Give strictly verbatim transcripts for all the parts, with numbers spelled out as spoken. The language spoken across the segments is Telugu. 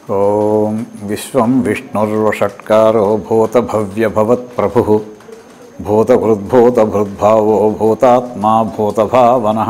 ఓం విశ్వం విష్ణుర్వషట్కారో భూతభవ్యభవత్ప్రభుః భూతభృద్భూతభృద్భావో భూతాత్మా భూతభావనః.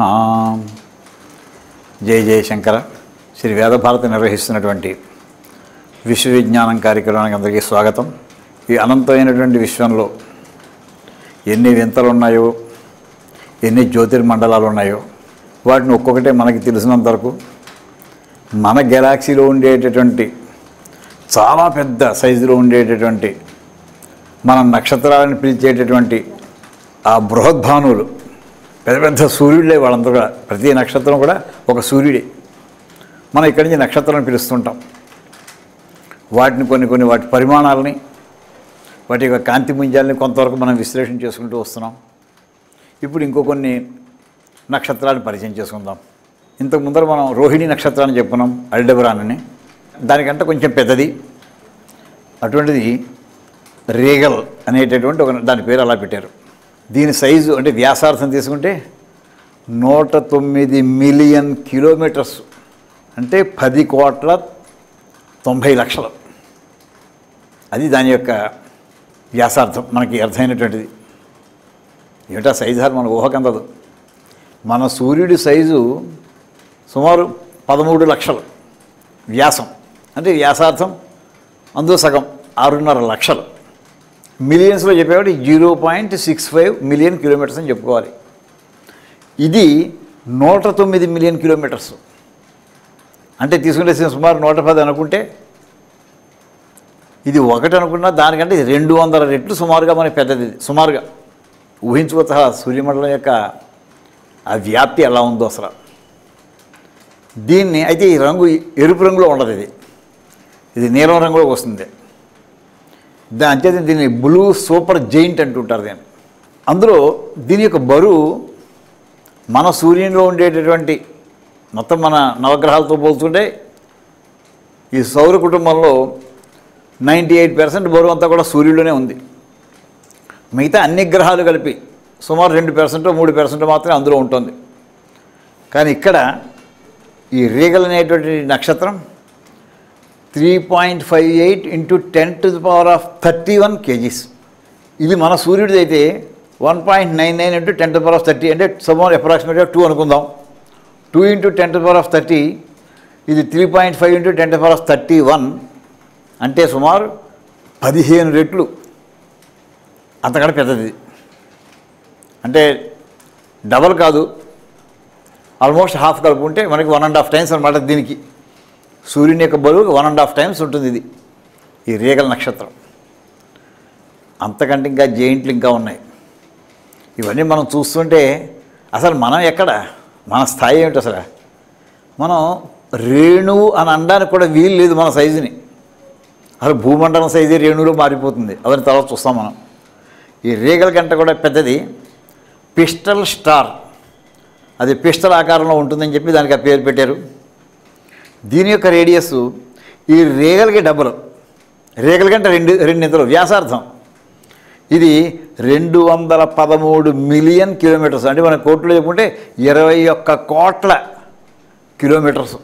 జై జయశంకర. శ్రీ వేదభారతి నిర్వహిస్తున్నటువంటి విశ్వవిజ్ఞానం కార్యక్రమానికి అందరికీ స్వాగతం. ఈ అనంతమైనటువంటి విశ్వంలో ఎన్ని వింతలు ఉన్నాయో, ఎన్ని జ్యోతిర్మండలాలు ఉన్నాయో వాటిని ఒక్కొక్కటే మనకి తెలిసినంత వరకు మన గెలాక్సీలో ఉండేటటువంటి చాలా పెద్ద సైజులో ఉండేటటువంటి మన నక్షత్రాలను పిలిచేటటువంటి ఆ బృహద్భానువులు, పెద్ద పెద్ద సూర్యుడే వాళ్ళందరూ కూడా. ప్రతి నక్షత్రం కూడా ఒక సూర్యుడే. మనం ఇక్కడి నుంచి నక్షత్రాలను పిలుస్తుంటాం. వాటిని కొన్ని కొన్ని వాటి పరిమాణాలని, వాటి యొక్క కాంతిపుంజాలని కొంతవరకు మనం విశ్లేషణ చేసుకుంటూ వస్తున్నాం. ఇప్పుడు ఇంకో కొన్ని నక్షత్రాలను పరిచయం చేసుకుందాం. ఇంతకు ముందర మనం రోహిణి నక్షత్రాన్ని చెప్పుకున్నాం, అల్డెబరాన్ అని. దానికంటే కొంచెం పెద్దది, అటువంటిది రీగల్ అనేటటువంటి ఒక, దాని పేరు అలా పెట్టారు. దీని సైజు అంటే వ్యాసార్థం తీసుకుంటే నూట తొమ్మిది మిలియన్ కిలోమీటర్స్, అంటే పది కోట్ల తొంభై లక్షలు. అది దాని యొక్క వ్యాసార్థం, మనకి అర్థమైనటువంటిది. ఏమిటా సైజు అని మన ఊహకందదు. మన సూర్యుడి సైజు సుమారు పదమూడు లక్షలు వ్యాసం, అంటే వ్యాసార్థం అందులో సగం ఆరున్నర లక్షలు. మిలియన్స్లో చెప్పేవాడు zero point six five million kilometres అని చెప్పుకోవాలి. ఇది నూట తొమ్మిది మిలియన్ కిలోమీటర్స్, అంటే తీసుకుంటే సుమారు నూట పది అనుకుంటే ఇది ఒకటి అనుకున్నా దానికంటే రెండు వందల రెట్లు సుమారుగా మనకి పెద్దది. సుమారుగా ఊహించుకోత సూర్యమండలం యొక్క ఆ వ్యాప్తి ఎలా ఉందో అసలు. దీన్ని అయితే ఈ రంగు ఎరుపు రంగులో ఉండదు, ఇది ఇది నీలం రంగులోకి వస్తుంది. దాని అంతే దీన్ని బ్లూ సూపర్ జెయింట్ అంటుంటారు దీన్ని. అందులో దీని యొక్క బరువు మన సూర్యునిలో ఉండేటటువంటి మొత్తం మన నవగ్రహాలతో పోల్చుకుంటే ఈ సౌర కుటుంబంలో నైంటీ ఎయిట్ పర్సెంట్ బరువు అంతా కూడా సూర్యుడిలోనే ఉంది. మిగతా అన్ని గ్రహాలు కలిపి సుమారు రెండు పర్సెంట్ మూడు పర్సెంట్ మాత్రమే అందులో ఉంటుంది. కానీ ఇక్కడ ఈ రీగల్ అనేటువంటి నక్షత్రం three point five eight into ten to the power of thirty one kgs. ఇది మన సూర్యుడిది అయితే one point nine nine into ten to power of thirty, అంటే సుమారు అప్రాక్సిమేట్గా టూ అనుకుందాం. Two into ten to power of thirty, ఇది three point five into ten to power of thirty one, అంటే సుమారు పదిహేను రెట్లు అంతకంటే పెద్దది. అంటే డబల్ కాదు, ఆల్మోస్ట్ హాఫ్ కలుపుకుంటే మనకి వన్ అండ్ హాఫ్ టైమ్స్ అనమాట. దీనికి సూర్యుని యొక్క బరువు వన్ అండ్ హాఫ్ టైమ్స్ ఉంటుంది ఇది, ఈ రీగల్ నక్షత్రం. అంతకంటే ఇంకా జెయింట్లు ఇంకా ఉన్నాయి. ఇవన్నీ మనం చూస్తుంటే అసలు మనం ఎక్కడ, మన స్థాయి ఏమిటి అసలు? మనం రేణువు అని అనడానికి కూడా వీలు లేదు మన సైజుని. అసలు భూమండలం సైజు రేణువులో మారిపోతుంది. అవన్నీ తర్వాత చూస్తాం మనం. ఈ రీగల్ కంటే కూడా పెద్దది పిస్టల్ స్టార్. అది పిస్టల్ ఆకారంలో ఉంటుందని చెప్పి దానికి ఆ పేరు పెట్టారు. దీని యొక్క రేడియస్ ఈ రీగల్కి డబుల్, రీగల్ కంటే రెండు రెండింతలు వ్యాసార్థం. ఇది రెండు వందల పదమూడు మిలియన్ కిలోమీటర్స్, అంటే మన కోట్లో చెప్పుకుంటే ఇరవై ఒక్క కోట్ల కిలోమీటర్స్.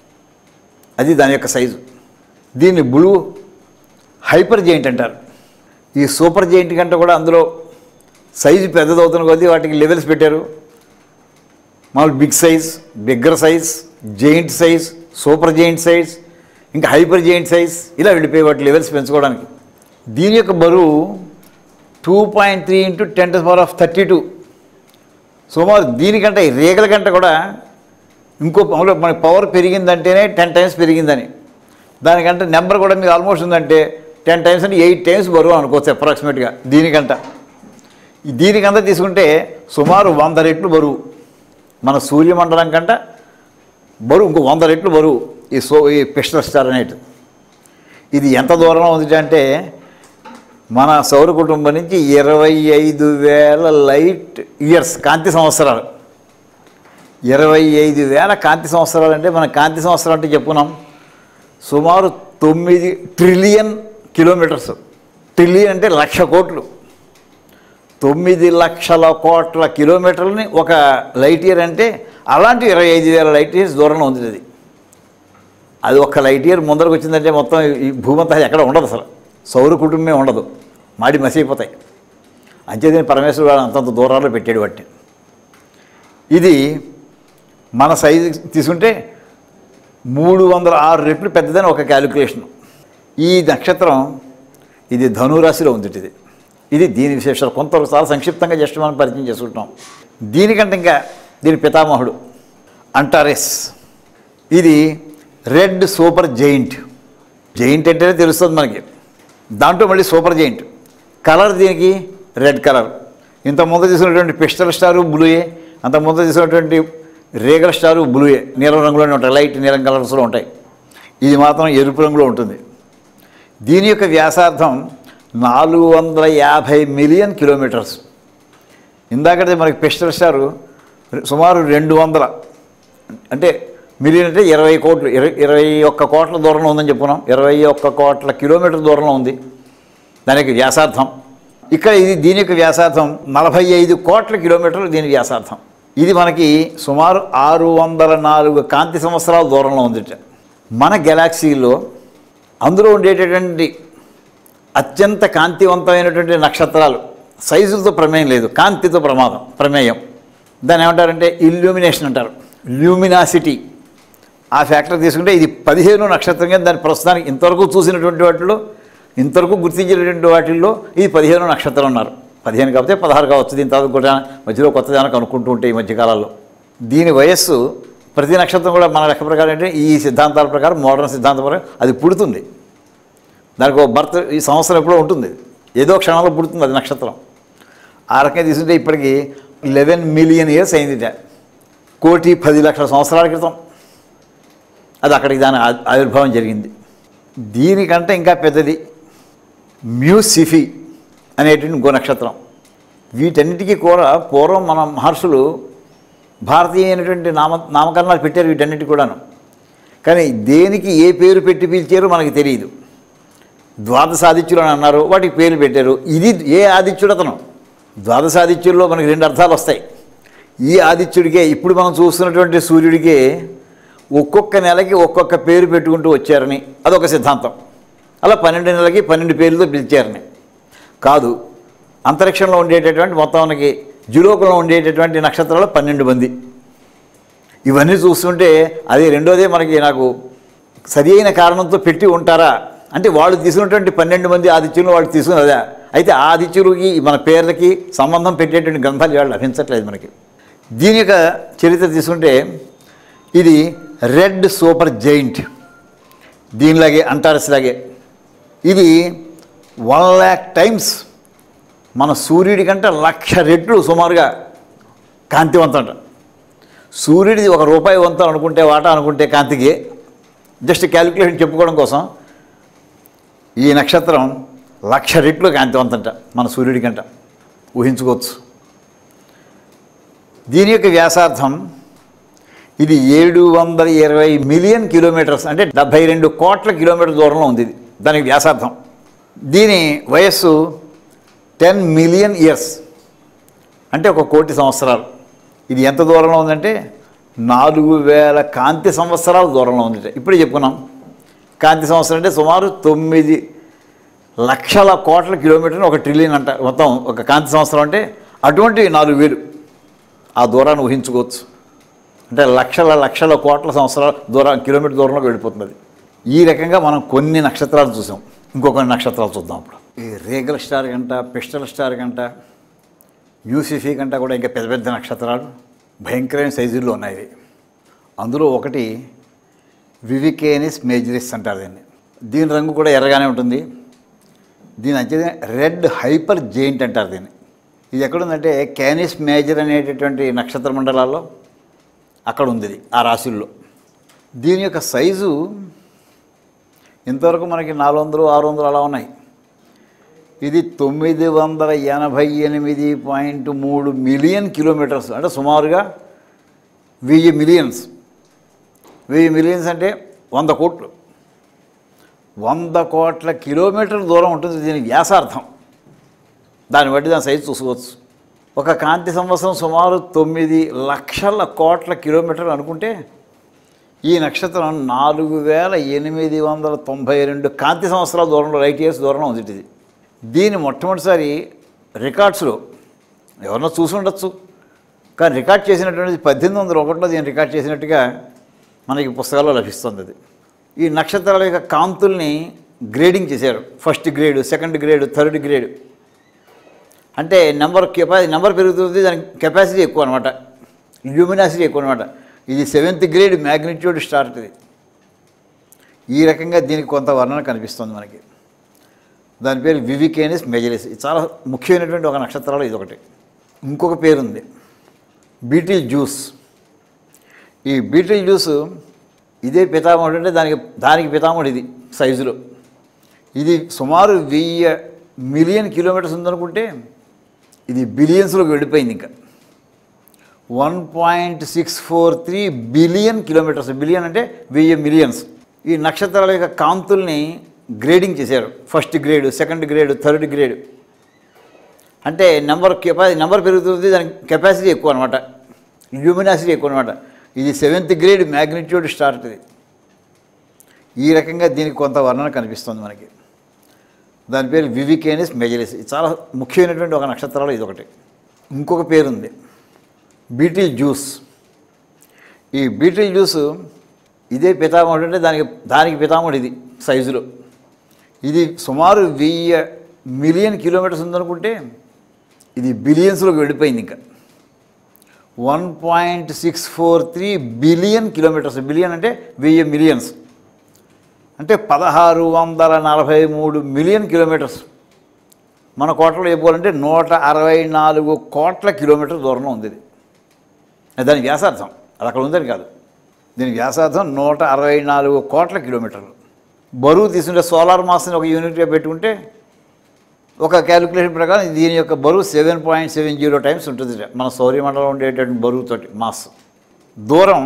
అది దాని యొక్క సైజు. దీన్ని బ్లూ హైపర్ జెయింట్ అంటారు. ఈ సూపర్ జెయింట్ కంటే కూడా అందులో సైజు పెద్దదవుతున్న కొద్దీ వాటికి లెవెల్స్ పెట్టారు. మామూలు big size, bigger size, giant size, super giant size, ఇంకా హైపర్ జెయింట్ సైజ్, ఇలా వెళ్ళిపోయి వాటి లెవెల్స్ పెంచుకోవడానికి. దీని యొక్క బరువు two point three into ten to power of thirty two. సుమారు దీనికంటే రేగల కంటే కూడా ఇంకో మామూలు మన పవర్ పెరిగిందంటేనే టెన్ టైమ్స్ పెరిగిందని. దానికంటే నెంబర్ కూడా మీకు ఆల్మోస్ట్ ఉందంటే టెన్ టైమ్స్ అంటే ఎయిట్ టైమ్స్ బరువు అనుకోవచ్చు అప్రాక్సిమేట్గా. దీనికంట దీనికంతా తీసుకుంటే సుమారు వంద రెట్లు బరువు. మన సూర్యమండలం కంట బరువు ఇంకో వంద రెట్లు బరువు ఈ సో ఈ పిస్టల్ స్టార్ అనేది. ఇది ఎంత దూరంలో ఉంది అంటే మన సౌర కుటుంబం నుంచి ఇరవై ఐదు వేల లైట్ ఇయర్స్, కాంతి సంవత్సరాలు. ఇరవై ఐదు వేల కాంతి సంవత్సరాలు అంటే మన కాంతి సంవత్సరం అంటే చెప్పుకున్నాం సుమారు తొమ్మిది ట్రిలియన్ కిలోమీటర్స్. ట్రిలియన్ అంటే లక్ష కోట్లు. తొమ్మిది లక్షల కోట్ల కిలోమీటర్లని ఒక లైట్ ఇయర్ అంటే అలాంటి ఇరవై ఐదు వేల లైట్ ఇయర్స్ దూరంలో ఉంది అది. అది ఒక్క లైట్ ఇయర్ ముందరకు వచ్చిందంటే మొత్తం ఈ భూమంతా ఎక్కడ ఉండదు, అసలు సౌర కుటుంబమే ఉండదు, మాడి మసిఅయిపోతాయి. అంచేదని పరమేశ్వరుడు వాడు అంతంత దూరాల్లో పెట్టాడు వాటిని. ఇది మన సైజు తీసుకుంటే మూడు వందల ఆరు రెట్లు పెద్దదని ఒక క్యాలిక్యులేషన్. ఈ నక్షత్రం ఇది ధనురాశిలో ఉంది. ఇది ఇది దీని విశేషాలు కొంతవరకు చాలా సంక్షిప్తంగా జస్ట్ మనం పరిచయం చేసుకుంటాం. దీనికంటే ఇంకా దీని పితామహుడు అంటారెస్. ఇది రెడ్ సూపర్ జెయింట్. జెయింట్ అంటేనే తెలుస్తుంది మనకి, దాంట్లో మళ్ళీ సూపర్ జెయింట్. కలర్ దీనికి రెడ్ కలర్. ఇంత ముందు తీసుకున్నటువంటి పిస్టల్ స్టారు బ్లూయే, అంత ముందు తీసుకున్నటువంటి రేగల్ స్టారు బ్లూయే, నీలం రంగులోనే ఉంటాయి, లైట్ నీలం కలర్స్లో ఉంటాయి. ఇది మాత్రం ఎరుపు రంగులో ఉంటుంది. దీని యొక్క వ్యాసార్థం నాలుగు వందల యాభై మిలియన్ కిలోమీటర్స్. ఇందాకటే మనకి పిస్టల్ స్టారు సుమారు రెండు వందల అంటే మిలియన్ అంటే ఇరవై కోట్లు ఇరవై ఇరవై ఒక్క కోట్ల దూరంలో ఉందని చెప్పుకున్నాం. ఇరవై ఒక్క కోట్ల కిలోమీటర్ దూరంలో ఉంది దానికి వ్యాసార్థం. ఇక్కడ ఇది దీని యొక్క వ్యాసార్థం నలభై ఐదు కోట్ల కిలోమీటర్లు దీని వ్యాసార్థం. ఇది మనకి సుమారు ఆరు వందల నాలుగు కాంతి సంవత్సరాల దూరంలో ఉంది. మన గెలాక్సీలో అందులో ఉండేటటువంటి అత్యంత కాంతివంతమైనటువంటి నక్షత్రాలు సైజులతో ప్రమేయం లేదు, కాంతితో ప్రమాదం ప్రమేయం. దాన్ని ఏమంటారంటే ఇల్యూమినేషన్ అంటారు, ల్యూమినాసిటీ. ఆ ఫ్యాక్టర్ తీసుకుంటే ఇది పదిహేను నక్షత్రం కింద దాని ప్రస్తుతానికి ఇంతవరకు చూసినటువంటి వాటిలో ఇంతవరకు గుర్తించినటువంటి వాటిల్లో ఇది పదిహేను నక్షత్రం ఉన్నారు. పదిహేను కాకపోతే పదహారు కావచ్చు, దీని తర్వాత కూడా మధ్యలో కొత్త దానికి అనుకుంటూ ఉంటే ఈ మధ్యకాలాల్లో. దీని వయస్సు ప్రతి నక్షత్రం కూడా మన లెక్క ప్రకారం అంటే ఈ సిద్ధాంతాల ప్రకారం మోడర్న్ సిద్ధాంతం ప్రకారం అది పుడుతుంది. దానికి ఒక బర్త్ ఈ సంవత్సరం ఎప్పుడో ఉంటుంది, ఏదో క్షణంలో పుడుతుంది అది నక్షత్రం. ఆ రకంగా తీసుకుంటే ఇప్పటికీ లెవెన్ మిలియన్ ఇయర్స్ అయింది, కోటి పది లక్షల సంవత్సరాల క్రితం అది అక్కడికి దాని ఆవిర్భావం జరిగింది. దీనికంటే ఇంకా పెద్దది మ్యూసిఫీ అనేటువంటి ఇంకో నక్షత్రం. వీటన్నిటికీ కూడా పూర్వం మన మహర్షులు భారతీయ అయినటువంటి నామ నామకరణాలు పెట్టారు వీటన్నిటికీ కూడాను. కానీ దేనికి ఏ పేరు పెట్టి పిలిచారో మనకి తెలియదు. ద్వాదశాదిత్యులు అని అన్నారు, వాటికి పేర్లు పెట్టారు. ఇది ఏ ఆదిత్యుడు అతను? ద్వాదశాదిత్యుల్లో మనకి రెండు అర్థాలు వస్తాయి. ఈ ఆదిత్యుడికే ఇప్పుడు మనం చూస్తున్నటువంటి సూర్యుడికే ఒక్కొక్క నెలకి ఒక్కొక్క పేరు పెట్టుకుంటూ వచ్చారని అదొక సిద్ధాంతం. అలా పన్నెండు నెలలకి పన్నెండు పేర్లతో పిలిచారని కాదు. అంతరిక్షంలో ఉండేటటువంటి మొత్తానికి జులోకంలో ఉండేటటువంటి నక్షత్రాలు పన్నెండు మంది. ఇవన్నీ చూస్తుంటే అది రెండోదే మనకి నాకు సరి అయిన కారణంతో పెట్టి ఉంటారా అంటే వాళ్ళు తీసుకున్నటువంటి పన్నెండు మంది ఆదిత్యులు వాళ్ళు తీసుకున్నదా? అయితే ఆ ఆదిత్యులకి మన పేర్లకి సంబంధం పెట్టేటువంటి గ్రంథాలు వాళ్ళు లభించట్లేదు మనకి. దీని యొక్క చరిత్ర తీసుకుంటే ఇది రెడ్ సూపర్ జైంట్, దీనిలాగే అంటారస్ లాగే ఇది వన్ ల్యాక్ టైమ్స్ మన సూర్యుడి కంటే లక్ష రెట్లు సుమారుగా కాంతివంతం అంట. సూర్యుడిది ఒక రూపాయి వంతం అనుకుంటే వాటా అనుకుంటే కాంతికి జస్ట్ క్యాలిక్యులేషన్ చెప్పుకోవడం కోసం ఈ నక్షత్రం లక్ష రెట్లు కాంతివంతంట మన సూర్యుడి కంట, ఊహించుకోవచ్చు. దీని యొక్క వ్యాసార్థం ఇది ఏడు వందల ఇరవై మిలియన్ కిలోమీటర్స్ అంటే డెబ్భై రెండు కోట్ల కిలోమీటర్ దూరంలో ఉంది ఇది దానికి వ్యాసార్థం. దీని వయస్సు టెన్ మిలియన్ ఇయర్స్ అంటే ఒక కోటి సంవత్సరాలు. ఇది ఎంత దూరంలో ఉందంటే నాలుగు వేల కాంతి సంవత్సరాల దూరంలో ఉంది. ఇప్పుడే చెప్పుకున్నాం కాంతి సంవత్సరం అంటే సుమారు తొమ్మిది లక్షల కోట్ల కిలోమీటర్ని ఒక ట్రిలియన్ అంట మొత్తం ఒక కాంతి సంవత్సరం అంటే అటువంటి నాలుగు వేలు ఆ దూరాన్ని ఊహించుకోవచ్చు. అంటే లక్షల లక్షల కోట్ల సంవత్సరాల దూరం కిలోమీటర్ దూరంలోకి వెళ్ళిపోతుంది. ఈ రకంగా మనం కొన్ని నక్షత్రాలు చూసాం, ఇంకొన్ని నక్షత్రాలు చూద్దాం. అప్పుడు ఈ రేగల్ స్టార్ కంట, పిస్టల్ స్టార్ కంట, మ్యూసిఫీ కంట కూడా ఇంకా పెద్ద పెద్ద నక్షత్రాలు భయంకరమైన సైజుల్లో ఉన్నాయి. అందులో ఒకటి వివికేనిస్ మేజరిస్ అంటారు దీన్ని. దీని రంగు కూడా ఎర్రగానే ఉంటుంది. దీని అంతే రెడ్ హైపర్ జెయింట్ అంటారు దీన్ని. ఇది ఎక్కడుందంటే క్యానిస్ మేజర్ అనేటటువంటి నక్షత్ర మండలాల్లో అక్కడ ఉంది ఆ రాశుల్లో. దీని యొక్క సైజు ఇంతవరకు మనకి నాలుగు వందలు ఆరు వందలు అలా ఉన్నాయి. ఇది తొమ్మిది వందల ఎనభై ఎనిమిది పాయింట్ మూడు మిలియన్ కిలోమీటర్స్ అంటే సుమారుగా వెయ్యి మిలియన్స్ వెయ్యి మిలియన్స్ అంటే వంద కోట్లు వంద కోట్ల కిలోమీటర్ల దూరం ఉంటుంది దీని వ్యాసార్థం. దాన్ని బట్టి దాని సైజు చూసుకోవచ్చు. ఒక కాంతి సంవత్సరం సుమారు తొమ్మిది లక్షల కోట్ల కిలోమీటర్లు అనుకుంటే ఈ నక్షత్రం నాలుగు వేల ఎనిమిది వందల తొంభై రెండు కాంతి సంవత్సరాల దూరంలో లైట్ ఇయర్స్ దూరంలో ఉంది ఇది. దీన్ని మొట్టమొదటిసారి రికార్డ్స్లో ఎవరన్నా చూసి ఉండొచ్చు, కానీ రికార్డ్ చేసినటువంటిది పద్దెనిమిది వందల ఒకటిలో దీన్ని రికార్డ్ చేసినట్టుగా మనకి పుస్తకాల్లో లభిస్తుంది. అది ఈ నక్షత్రాల యొక్క కాంతుల్ని గ్రేడింగ్ చేశారు. First grade, second grade, third grade. అంటే నెంబర్ కెపా నెంబర్ పెరుగుతుంది, దానికి కెపాసిటీ ఎక్కువ అనమాట, ల్యూమినాసిటీ ఎక్కువ అనమాట. ఇది సెవెంత్ గ్రేడ్ మ్యాగ్నిట్యూడ్ స్టార్. ఇది ఈ రకంగా దీనికి కొంత వర్ణన కనిపిస్తుంది మనకి. దాని పేరు వివికేనిస్ మెజరిస్. ఇది చాలా ముఖ్యమైనటువంటి ఒక నక్షత్రాలు ఇది ఒకటి. ఇంకొక పేరుంది బీటిల్ జ్యూస్. ఈ బీటిల్ జ్యూస్ ఇదే పితామహుడు, అంటే దానికి దానికి పితామహుడు ఇది సైజులో. ఇది సుమారు వెయ్యి మిలియన్ కిలోమీటర్స్ ఉందనుకుంటే ఇది బిలియన్స్లోకి వెళ్ళిపోయింది. ఇంకా one point six four three billion kilometres. Billion అంటే వెయ్యి మిలియన్స్. ఈ నక్షత్రాల యొక్క కాంతుల్ని గ్రేడింగ్ చేశారు. First grade, second grade, third grade. అంటే నెంబర్ కెపా నెంబర్ పెరుగుతుంది, దానికి కెపాసిటీ ఎక్కువ అనమాట, ల్యూమినాసిటీ ఎక్కువ అనమాట. ఇది సెవెంత్ గ్రేడ్ మ్యాగ్నిట్యూడ్ స్టార్. ఇది ఈ రకంగా దీనికి కొంత వర్ణన కనిపిస్తుంది మనకి. దాని పేరు వివికేనిస్ మెజరిస్. ఇది చాలా ముఖ్యమైనటువంటి ఒక నక్షత్రాలు ఇది ఒకటి. ఇంకొక పేరుంది బీటిల్ జ్యూస్. ఈ బీటిల్ జ్యూస్ ఇదే పితామహుడు, అంటే దానికి దానికి పితామహుడు ఇది సైజులో. ఇది సుమారు వెయ్యి మిలియన్ కిలోమీటర్స్ ఉందనుకుంటే ఇది బిలియన్స్లోకి వెళ్ళిపోయింది. ఇంకా one point six four three billion kilometres. Billion అంటే వెయ్యి మిలియన్స్, అంటే పదహారు వందల నలభై మూడు మిలియన్ కిలోమీటర్స్. మన కోటలో చెప్పాలంటే నూట అరవై నాలుగు కోట్ల కిలోమీటర్ దూరంలో ఉంది ఇది. దాని వ్యాసార్థం అది అక్కడ ఉందని కాదు, దీని వ్యాసార్థం నూట అరవై నాలుగు కోట్ల కిలోమీటర్లు. బరువు తీసుకుంటే సోలార్ మాస్ని ఒక యూనిట్గా పెట్టుకుంటే ఒక క్యాలిక్యులేషన్ ప్రకారం దీని యొక్క బరువు seven point seven zero times ఉంటుంది మన సౌరమండలం ఉండేటటువంటి బరువుతోటి మాస్. దూరం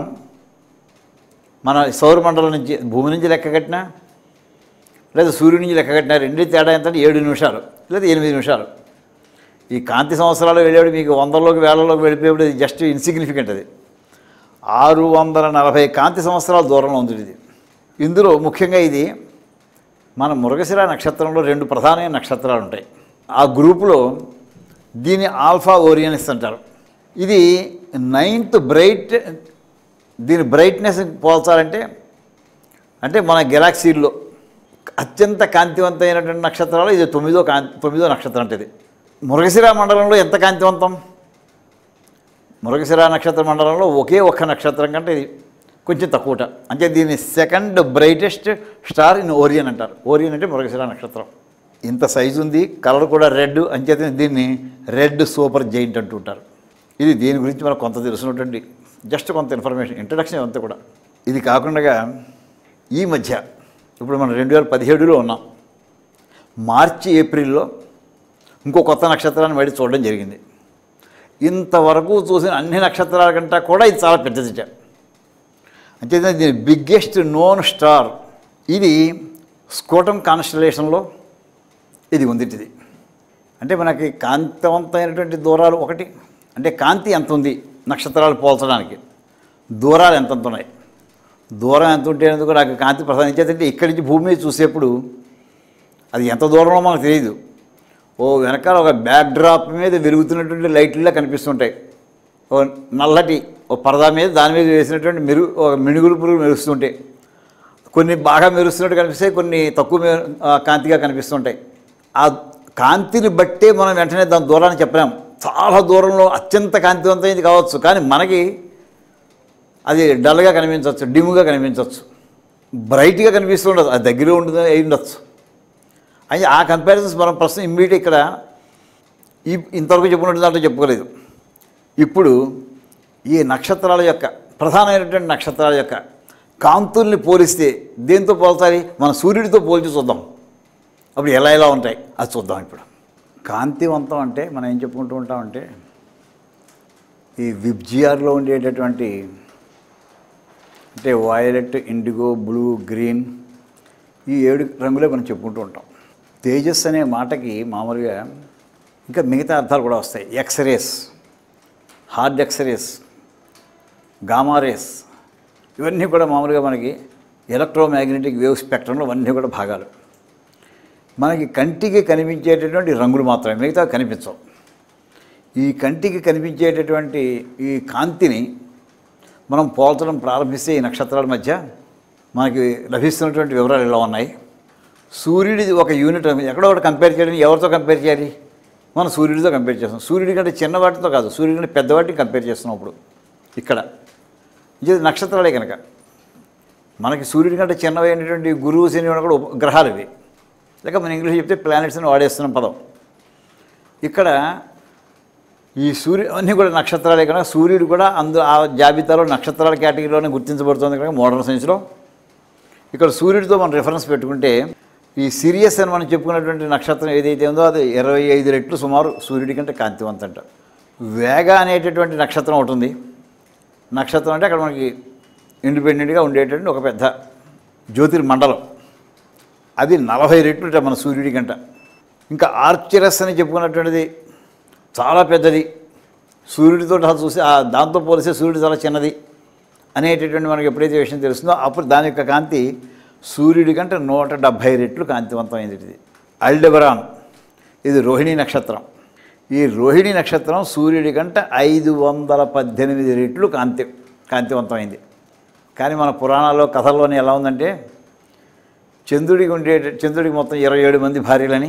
మన సౌరమండలం నుంచి భూమి నుంచి లెక్క కట్టినా లేదా సూర్యుడి నుంచి లెక్క కట్టినా రెండు తేడా ఎంత, ఏడు నిమిషాలు లేదా ఎనిమిది నిమిషాలు. ఈ కాంతి సంవత్సరాలు వెళ్ళేప్పుడు మీకు వందల్లోకి వేలలోకి వెళ్ళిపోయేప్పుడు ఇది జస్ట్ ఇన్సిగ్నిఫికెంట్. అది ఆరు వందల నలభై కాంతి సంవత్సరాల దూరంలో ఉంది ఇది. ఇందులో ముఖ్యంగా ఇది మన మృగశిర నక్షత్రంలో రెండు ప్రధానమైన నక్షత్రాలు ఉంటాయి. ఆ గ్రూపులో దీన్ని ఆల్ఫా ఓరియనిస్ అంటారు. ఇది నైన్త్ బ్రైట్. దీని బ్రైట్నెస్ పోల్చాలంటే అంటే మన గెలాక్సీల్లో అత్యంత కాంతివంతమైనటువంటి నక్షత్రాలు ఇది తొమ్మిదో కాంతి తొమ్మిదో నక్షత్రం. అంటే ఇది మృగశిర మండలంలో ఎంత కాంతివంతం? మృగశిర నక్షత్ర మండలంలో ఒకే ఒక్క నక్షత్రం కంటే ఇది కొంచెం తక్కువట. అంటే దీన్ని second brightest star in Orion అంటారు. ఓరియన్ అంటే మృగశిర నక్షత్రం. ఇంత సైజు ఉంది, కలర్ కూడా రెడ్. అంచేత దీన్ని రెడ్ సూపర్ జైంట్ అంటుంటారు. ఇది దీని గురించి మనకు కొంత తెలుసున్నటువంటి జస్ట్ కొంత ఇన్ఫర్మేషన్, ఇంట్రడక్షన్ అంతా కూడా. ఇది కాకుండా ఈ మధ్య ఇప్పుడు మనం రెండు వేల పదిహేడులో ఉన్నాం. మార్చి ఏప్రిల్లో ఇంకో కొత్త నక్షత్రాన్ని బయట చూడడం జరిగింది. ఇంతవరకు చూసిన అన్ని నక్షత్రాల కంటే కూడా ఇది చాలా పెద్దదిట. అంతేనా దీని బిగ్గెస్ట్ నోన్ స్టార్. ఇది స్కోటం కాన్స్టలేషన్లో ఇది ఉంది. ఇది అంటే మనకి కాంతివంతమైనటువంటి దూరాలు ఒకటి, అంటే కాంతి ఎంత ఉంది నక్షత్రాలు పోల్చడానికి, దూరాలు ఎంతంత ఉన్నాయి. దూరం ఎంత ఉంటే ఎందుకు నాకు కాంతి ప్రసాదించేదంటే ఇక్కడి నుంచి భూమి మీద చూసేప్పుడు అది ఎంత దూరంలో మనకు తెలియదు. ఓ వెనకాల ఒక బ్యాక్ డ్రాప్ మీద వెలుగుతున్నటువంటి లైట్లా కనిపిస్తుంటాయి. ఓ నల్లటి ఓ పరదా మీద దాని మీద వేసినటువంటి మెరుగు ఒక మినుగులు పురుగు మెరుస్తుంటాయి. కొన్ని బాగా మెరుస్తున్నట్టు కనిపిస్తాయి, కొన్ని తక్కువ కాంతిగా కనిపిస్తుంటాయి. ఆ కాంతిని బట్టే మనం వెంటనే దాని దూరాన్ని చెప్పలేము. చాలా దూరంలో అత్యంత కాంతివంతమైంది కావచ్చు, కానీ మనకి అది డల్గా కనిపించవచ్చు, డిమ్గా కనిపించవచ్చు, బ్రైట్గా కనిపిస్తుండదు, అది దగ్గర ఉంటుంది అయి ఉండొచ్చు. అయితే ఆ కంపారిజన్స్ మనం ప్రస్తుతం ఇమ్మీడియట్ ఇక్కడ ఈ ఇంతవరకు చెప్పుకున్నట్టు దాంట్లో చెప్పుకోలేదు. ఇప్పుడు ఈ నక్షత్రాల యొక్క ప్రధానమైనటువంటి నక్షత్రాల యొక్క కాంతుల్ని పోలిస్తే దేంతో పోల్చాలి? మన సూర్యుడితో పోల్చి చూద్దాం. అప్పుడు ఎలా ఎలా ఉంటాయి అది చూద్దాం. ఇప్పుడు కాంతివంతం అంటే మనం ఏం చెప్పుకుంటూ ఉంటామంటే ఈ విబ్జిఆర్లో ఉండేటటువంటి అంటే వైలెట్, ఇండిగో, బ్లూ, గ్రీన్ ఈ ఏడు రంగులే మనం చెప్పుకుంటూ ఉంటాం. తేజస్ అనే మాటకి మామూలుగా ఇంకా మిగతా అర్థాలు కూడా వస్తాయి. X rays, hard X rays, gamma rays, ఇవన్నీ కూడా మామూలుగా మనకి ఎలక్ట్రోమాగ్నెటిక్ వేవ్ స్పెక్ట్రంలో అన్నీ కూడా భాగాలు. మనకి కంటికి కనిపించేటటువంటి రంగులు మాత్రమే, మిగతా కనిపించవు. ఈ కంటికి కనిపించేటటువంటి ఈ కాంతిని మనం పోల్చడం ప్రారంభిస్తే ఈ నక్షత్రాల మధ్య మనకి లభిస్తున్నటువంటి వివరాలు ఎలా ఉన్నాయి. సూర్యుడిది ఒక యూనిట్, ఎక్కడో ఒకటి కంపేర్ చేయడం, ఎవరితో కంపేర్ చేయాలి? మనం సూర్యుడితో కంపేర్ చేస్తాం. సూర్యుడి కంటే చిన్నవాటితో కాదు, సూర్యుడి కంటే పెద్దవాటిని కంపేర్ చేస్తున్నాం. ఇప్పుడు ఇక్కడ ఇది నక్షత్రాలే కనుక మనకి సూర్యుడి కంటే చిన్నవైనటువంటి గురువు శని కూడా గ్రహాలు ఇవి, లేక మన ఇంగ్లీష్ చెప్తే ప్లానెట్స్ అని వాడేస్తున్నాం పదం. ఇక్కడ ఈ సూర్యు అన్నీ కూడా నక్షత్రాలే కనుక సూర్యుడు కూడా అందు ఆ జాబితాలో నక్షత్రాల కేటగిరీలోనే గుర్తించబడుతుంది కనుక మోడర్న్ సైన్స్లో. ఇక్కడ సూర్యుడితో మనం రిఫరెన్స్ పెట్టుకుంటే ఈ సిరియస్ అని మనం చెప్పుకున్నటువంటి నక్షత్రం ఏదైతే ఉందో అది ఇరవై ఐదు రెట్లు సుమారు సూర్యుడి కంటే కాంతివంతంట. వేగ అనేటటువంటి నక్షత్రం ఒకటి ఉంది. నక్షత్రం అంటే అక్కడ మనకి ఇండిపెండెంట్గా ఉండేటటువంటి ఒక పెద్ద జ్యోతిర్మండలం, అది నలభై రెట్లు మన సూర్యుడి గంట. ఇంకా ఆర్క్చురస్ అని చెప్పుకున్నటువంటిది చాలా పెద్దది, సూర్యుడితో చూసి దాంతో పోలిస్తే సూర్యుడు చాలా చిన్నది అనేటటువంటి మనకి ఎప్పుడైతే విషయం తెలుస్తుందో అప్పుడు దాని యొక్క కాంతి సూర్యుడి కంటే నూట డెబ్భై రెట్లు కాంతివంతమైనది. ఇది అల్డెబరాన్, ఇది రోహిణి నక్షత్రం. ఈ రోహిణి నక్షత్రం సూర్యుడి కంటే ఐదు వందల పద్దెనిమిది రెట్లు కాంతి కాంతివంతమైంది. కానీ మన పురాణాల్లో కథల్లోనే ఎలా ఉందంటే చంద్రుడికి ఉండే చంద్రుడికి మొత్తం ఇరవై ఏడు మంది భార్యలని,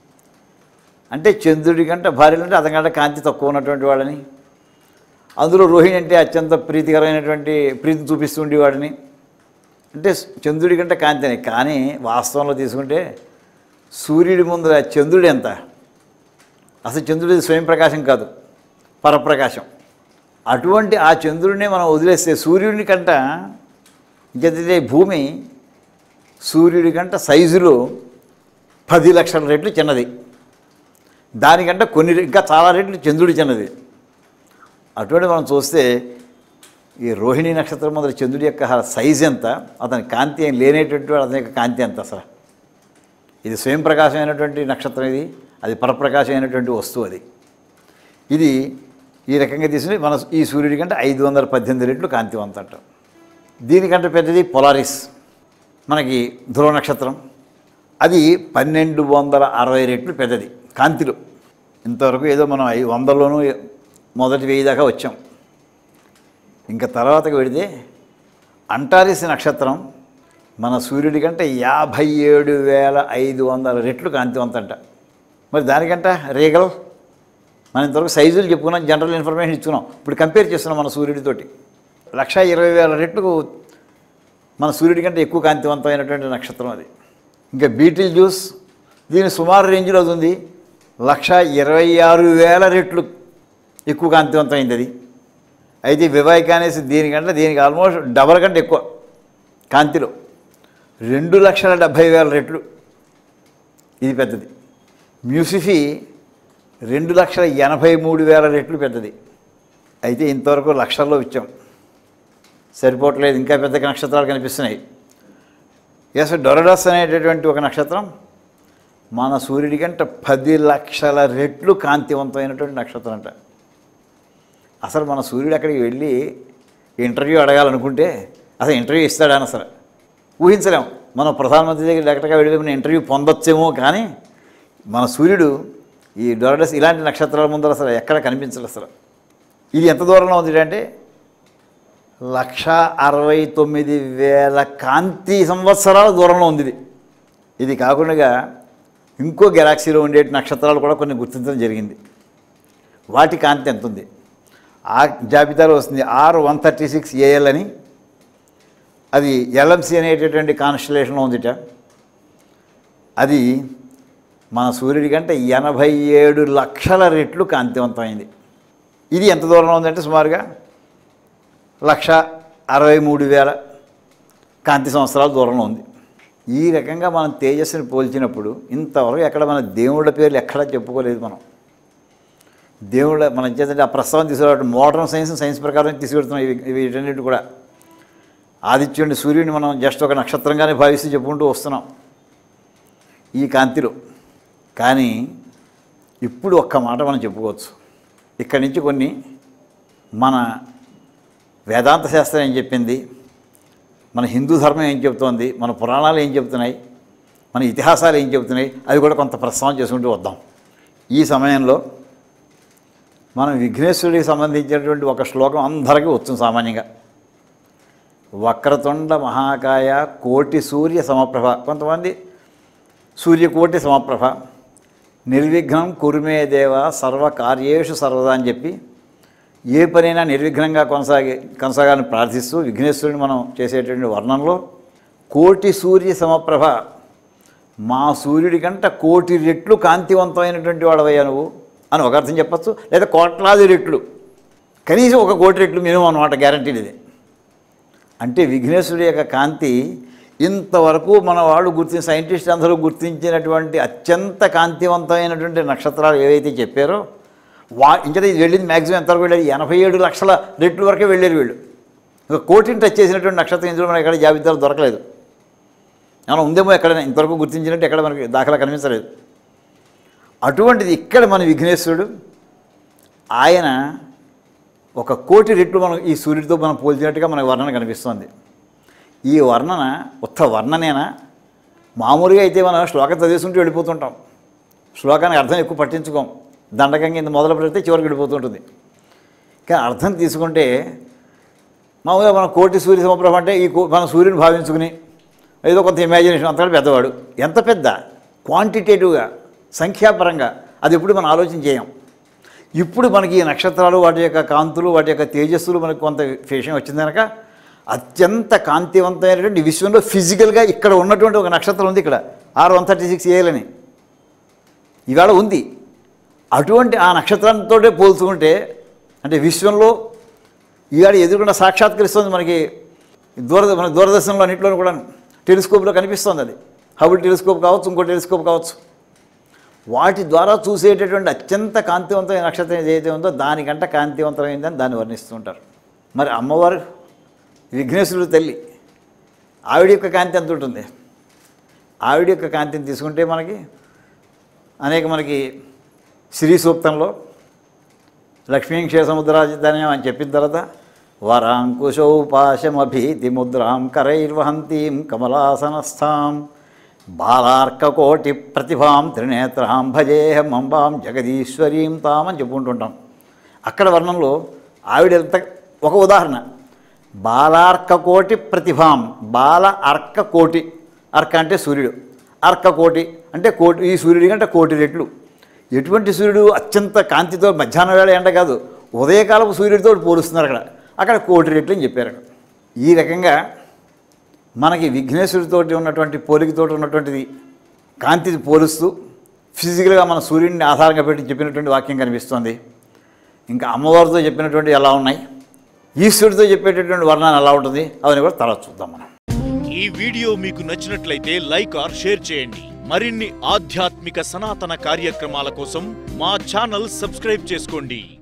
అంటే చంద్రుడి కంటే భార్యలు అంటే అతనికంటే కాంతి తక్కువ ఉన్నటువంటి వాళ్ళని, అందులో రోహిణి అంటే అత్యంత ప్రీతికరమైనటువంటి ప్రీతిని చూపిస్తూ ఉండేవాడిని, అంటే చంద్రుడి కంటే కాంతి అని. కానీ వాస్తవంలో తీసుకుంటే సూర్యుడి ముందు చంద్రుడు ఎంత? అసలు చంద్రుడి స్వయం ప్రకాశం కాదు, పరప్రకాశం. అటువంటి ఆ చంద్రుడిని మనం వదిలేస్తే సూర్యుడి కంట ఇంకెంతే భూమి సూర్యుడి కంట సైజులో పది లక్షల రెట్లు చిన్నది, దానికంటే కొన్ని ఇంకా చాలా రెట్లు చంద్రుడి చిన్నది. అటువంటి మనం చూస్తే ఈ రోహిణి నక్షత్రం మొదలు చంద్రుడి యొక్క సైజు ఎంత, అతని కాంతి ఏం లేనేటువంటి అతని యొక్క కాంతి ఎంత అసలు. ఇది స్వయం ప్రకాశమైనటువంటి నక్షత్రం, ఇది అది పరప్రకాశమైనటువంటి వస్తువు. అది ఇది ఈ రకంగా తీసుకుని మన ఈ సూర్యుడి కంటే ఐదు వందల పద్దెనిమిది రెట్లు కాంతివంతంట. దీనికంటే పెద్దది పొలారిస్, మనకి ధ్రువ నక్షత్రం, అది పన్నెండు వందల అరవై రెట్లు పెద్దది కాంతిలో. ఇంతవరకు ఏదో మనం ఐదు వందల్లోనూ మొదటి వెయ్యి దాకా వచ్చాం. ఇంకా తర్వాతకి వెళితే అంటారిస్ నక్షత్రం మన సూర్యుడి కంటే యాభై ఏడు వేల ఐదు వందల రెట్లు కాంతివంతంట. మరి దానికంట రేగల్ మనం ఇంతవరకు సైజులు చెప్పుకున్నాం, జనరల్ ఇన్ఫర్మేషన్ ఇచ్చుకున్నాం. ఇప్పుడు కంపేర్ చేస్తున్నాం మన సూర్యుడితోటి. లక్ష ఇరవై వేల రెట్లకు మన సూర్యుడి కంటే ఎక్కువ కాంతివంతమైనటువంటి నక్షత్రం అది. ఇంకా బీటిల్ జ్యూస్, దీని సుమారు రేంజ్లో అవుతుంది, లక్ష ఇరవై ఆరు వేల రెట్లు ఎక్కువ కాంతివంతమైంది అది. అయితే వివాహిక అనేసి దీనికంటే దీనికి ఆల్మోస్ట్ డబల్ కంటే ఎక్కువ కాంతిలో, రెండు లక్షల డెబ్భై వేల రెట్లు ఇది పెద్దది. మ్యూసిఫీ రెండు లక్షల ఎనభై మూడు వేల రెట్లు పెద్దది. అయితే ఇంతవరకు లక్షల్లో ఇచ్చాం, సరిపోవట్లేదు, ఇంకా పెద్ద నక్షత్రాలు కనిపిస్తున్నాయి. ఎస్ డొరడస్ అనేటటువంటి ఒక నక్షత్రం మన సూర్యుడి కంటే పది లక్షల రెట్లు కాంతివంతమైనటువంటి నక్షత్రం అంట. అసలు మన సూర్యుడు అక్కడికి వెళ్ళి ఇంటర్వ్యూ అడగాలనుకుంటే అసలు ఇంటర్వ్యూ ఇస్తాడని అసలు ఊహించలేము. మనం ప్రధానమంత్రి దగ్గర డైరెక్ట్గా వెళ్ళి మనం ఇంటర్వ్యూ పొందొచ్చేమో, కానీ మన సూర్యుడు ఈ డొరడస్ ఇలాంటి నక్షత్రాల ముందర అసలు ఎక్కడ కనిపించదు అసలు. ఇది ఎంత దూరంలో ఉంది అంటే లక్ష అరవై తొమ్మిది వేల కాంతి సంవత్సరాల దూరంలో ఉంది ఇది. ఇది కాకుండా ఇంకో గెలాక్సీలో ఉండే నక్షత్రాలు కూడా కొన్ని గుర్తించడం జరిగింది. వాటి కాంతి ఎంత ఉంది ఆ జాబితాలో వస్తుంది. R one thirty six A L, అది ఎల్ఎంసి అనేటటువంటి కాన్స్టలేషన్లో ఉందిట. అది మన సూర్యుడి కంటే ఎనభై ఏడు లక్షల రెట్లు కాంతివంతమైంది. ఇది ఎంత దూరంలో ఉందంటే సుమారుగా లక్ష అరవై మూడు వేల కాంతి సంవత్సరాల దూరంలో ఉంది. ఈ రకంగా మనం తేజస్సుని పోల్చినప్పుడు ఇంతవరకు ఎక్కడ మన దేవుళ్ళ పేర్లు ఎక్కడా చెప్పుకోలేదు మనం. దేవుళ్ళ మనం చేద్దంటే ఆ ప్రస్తావన తీసుకురావడం మోడర్న్ సైన్స్ సైన్స్ ప్రకారం తీసుకెడుతున్నాం. ఇవి ఇవి వీటన్నిటి కూడా ఆదిత్యుడిని సూర్యుడిని మనం జస్ట్ ఒక నక్షత్రంగానే భావిస్తూ చెప్పుకుంటూ వస్తున్నాం ఈ కాంతిలో. కానీ ఇప్పుడు ఒక్క మాట మనం చెప్పుకోవచ్చు. ఇక్కడి నుంచి కొన్ని మన వేదాంత శాస్త్రం ఏం చెప్పింది, మన హిందూ ధర్మం ఏం చెబుతోంది, మన పురాణాలు ఏం చెబుతున్నాయి, మన ఇతిహాసాలు ఏం చెబుతున్నాయి, అవి కూడా కొంత ప్రస్తావన చేసుకుంటూ వద్దాం. ఈ సమయంలో మనం విఘ్నేశ్వరుడికి సంబంధించినటువంటి ఒక శ్లోకం అందరికీ వస్తుంది సామాన్యంగా. వక్రతుండ మహాకాయ కోటి సూర్య సమప్రభ, కొంతమంది సూర్యకోటి సమప్రభ, నిర్విఘ్నం కురుమే దేవ సర్వకార్యేషు సర్వదా అని చెప్పి ఏ పనైనా నిర్విఘ్నంగా కొనసాగి కొనసాగాలని ప్రార్థిస్తూ విఘ్నేశ్వరుని మనం చేసేటువంటి వర్ణంలో కోటి సూర్య సమప్రభ, మా సూర్యుడి కంట కోటి రెట్లు కాంతివంతమైనటువంటి వాడవయ్యా నువ్వు అని ఒక అర్థం చెప్పచ్చు. లేదా కోట్లాది రెట్లు, కనీసం ఒక కోటి రెట్లు మినిమం అన్నమాట, గ్యారంటీడ్ ఇది. అంటే విఘ్నేశ్వరుడి యొక్క కాంతి ఇంతవరకు మన వాళ్ళు గుర్తించి సైంటిస్ట్ అందరూ గుర్తించినటువంటి అత్యంత కాంతివంతమైనటువంటి నక్షత్రాలు ఏవైతే చెప్పారో వా ఇంకా ఇది వెళ్ళింది మ్యాక్సిమం ఎంతవరకు వెళ్ళారు, ఎనభై ఏడు లక్షల రెట్ల వరకే వెళ్ళారు వీళ్ళు. ఒక కోటిని టచ్ చేసినటువంటి నక్షత్రం ఇందులో మనకి ఎక్కడ జాబితాలు దొరకలేదు. ఏమైనా ఉందేమో ఎక్కడైనా ఇంతవరకు గుర్తించినట్టు ఎక్కడ మనకి దాఖలా కనిపించలేదు. అటువంటిది ఇక్కడ మన విఘ్నేశ్వరుడు ఆయన ఒక కోటి రెట్లు మనం ఈ సూర్యుడితో మనం పోల్చినట్టుగా మనకు వర్ణన కనిపిస్తుంది. ఈ వర్ణన ఉత్త వర్ణనేనా? మామూలుగా అయితే మనం శ్లోకం చదివేసుకుంటూ వెళ్ళిపోతుంటాం, శ్లోకానికి అర్థం ఎక్కువ పట్టించుకోం, దండకంగా ఇంత మొదలు పెడితే చివరికి వెళ్ళిపోతుంటుంది. కానీ అర్థం తీసుకుంటే మామూలుగా మనం కోటి సూర్య సమప్రభ అంటే ఈ మనం సూర్యుని భావించుకుని ఏదో కొంత ఇమాజినేషన్, అంతకంటే పెద్దవాడు, ఎంత పెద్ద క్వాంటిటేటివ్గా సంఖ్యాపరంగా అది ఎప్పుడు మనం ఆలోచన చేయం. ఇప్పుడు మనకి ఈ నక్షత్రాలు వాటి యొక్క కాంతులు వాటి యొక్క తేజస్సులు మనకు కొంత విషయం వచ్చింది కనుక అత్యంత కాంతివంతమైనటువంటి విశ్వంలో ఫిజికల్గా ఇక్కడ ఉన్నటువంటి ఒక నక్షత్రం ఉంది, ఇక్కడ ఆర్ వన్ థర్టీ సిక్స్ ఏలని ఇవాళ ఉంది. అటువంటి ఆ నక్షత్రంతో పోల్చుకుంటే అంటే విశ్వంలో ఇవాళ ఎదురుకుండా సాక్షాత్కరిస్తుంది మనకి దూర మన దూరదర్శనంలో అన్నింటిలో కూడా టెలిస్కోప్లో కనిపిస్తుంది. అది హబుల్ టెలిస్కోప్ కావచ్చు, ఇంకో టెలిస్కోప్ కావచ్చు. వాటి ద్వారా చూసేటటువంటి అత్యంత కాంతివంతమైన నక్షత్రం ఏదైతే ఉందో దానికంటే కాంతివంతమైందని దాన్ని వర్ణిస్తుంటారు. మరి అమ్మవారు విఘ్నేశ్వరుడు తల్లి, ఆవిడ యొక్క కాంతి ఎంత ఉంటుంది? ఆవిడ యొక్క కాంతిని తీసుకుంటే మనకి అనేక మనకి శ్రీ సూక్తంలో లక్ష్మీం క్షేసముద్రాజితాన్యం అని చెప్పిన తర్వాత వరాంకుశౌపాశమభీతి ముద్రాం కరైర్వహంతీం కమలాసనస్థాం బాలార్కకోటి ప్రతిభాం త్రినేత్రాం భజేహం అంబాం జగదీశ్వరీం తాం అని చెప్పుకుంటుంటాం. అక్కడ వర్ణంలో ఆవిడ ఎంత ఒక ఉదాహరణ, బాలార్కకోటి ప్రతిభాం, బాల అర్క కోటి, అర్క అంటే సూర్యుడు, అర్కకోటి అంటే కోటి, ఈ సూర్యుడి కంటే కోటి రెట్లు. ఎటువంటి సూర్యుడు? అత్యంత కాంతితో మధ్యాహ్నం వేళ ఎండ కాదు, ఉదయకాలపు సూర్యుడితో పోలుస్తున్నారు అక్కడ, అక్కడ కోటి రెట్లు అని చెప్పారు. ఈ రకంగా మనకి విఘ్నేశ్వరుడితోటి ఉన్నటువంటి పోలికతోటి ఉన్నటువంటిది కాంతి పోలుస్తూ ఫిజికల్గా మన సూర్యుడిని ఆధారంగా పెట్టి చెప్పినటువంటి వాక్యం కనిపిస్తుంది. ఇంకా అమ్మవారితో చెప్పినటువంటి ఎలా ఉన్నాయి, ఈశ్వరుడితో చెప్పేటటువంటి వర్ణన ఎలా ఉంటుంది, అవన్నీ కూడా తర్వాత చూద్దాం మనం. ఈ వీడియో మీకు నచ్చినట్లయితే లైక్ ఆర్ షేర్ చేయండి. మరిన్ని ఆధ్యాత్మిక సనాతన కార్యక్రమాల కోసం మా ఛానల్ సబ్స్క్రైబ్ చేసుకోండి.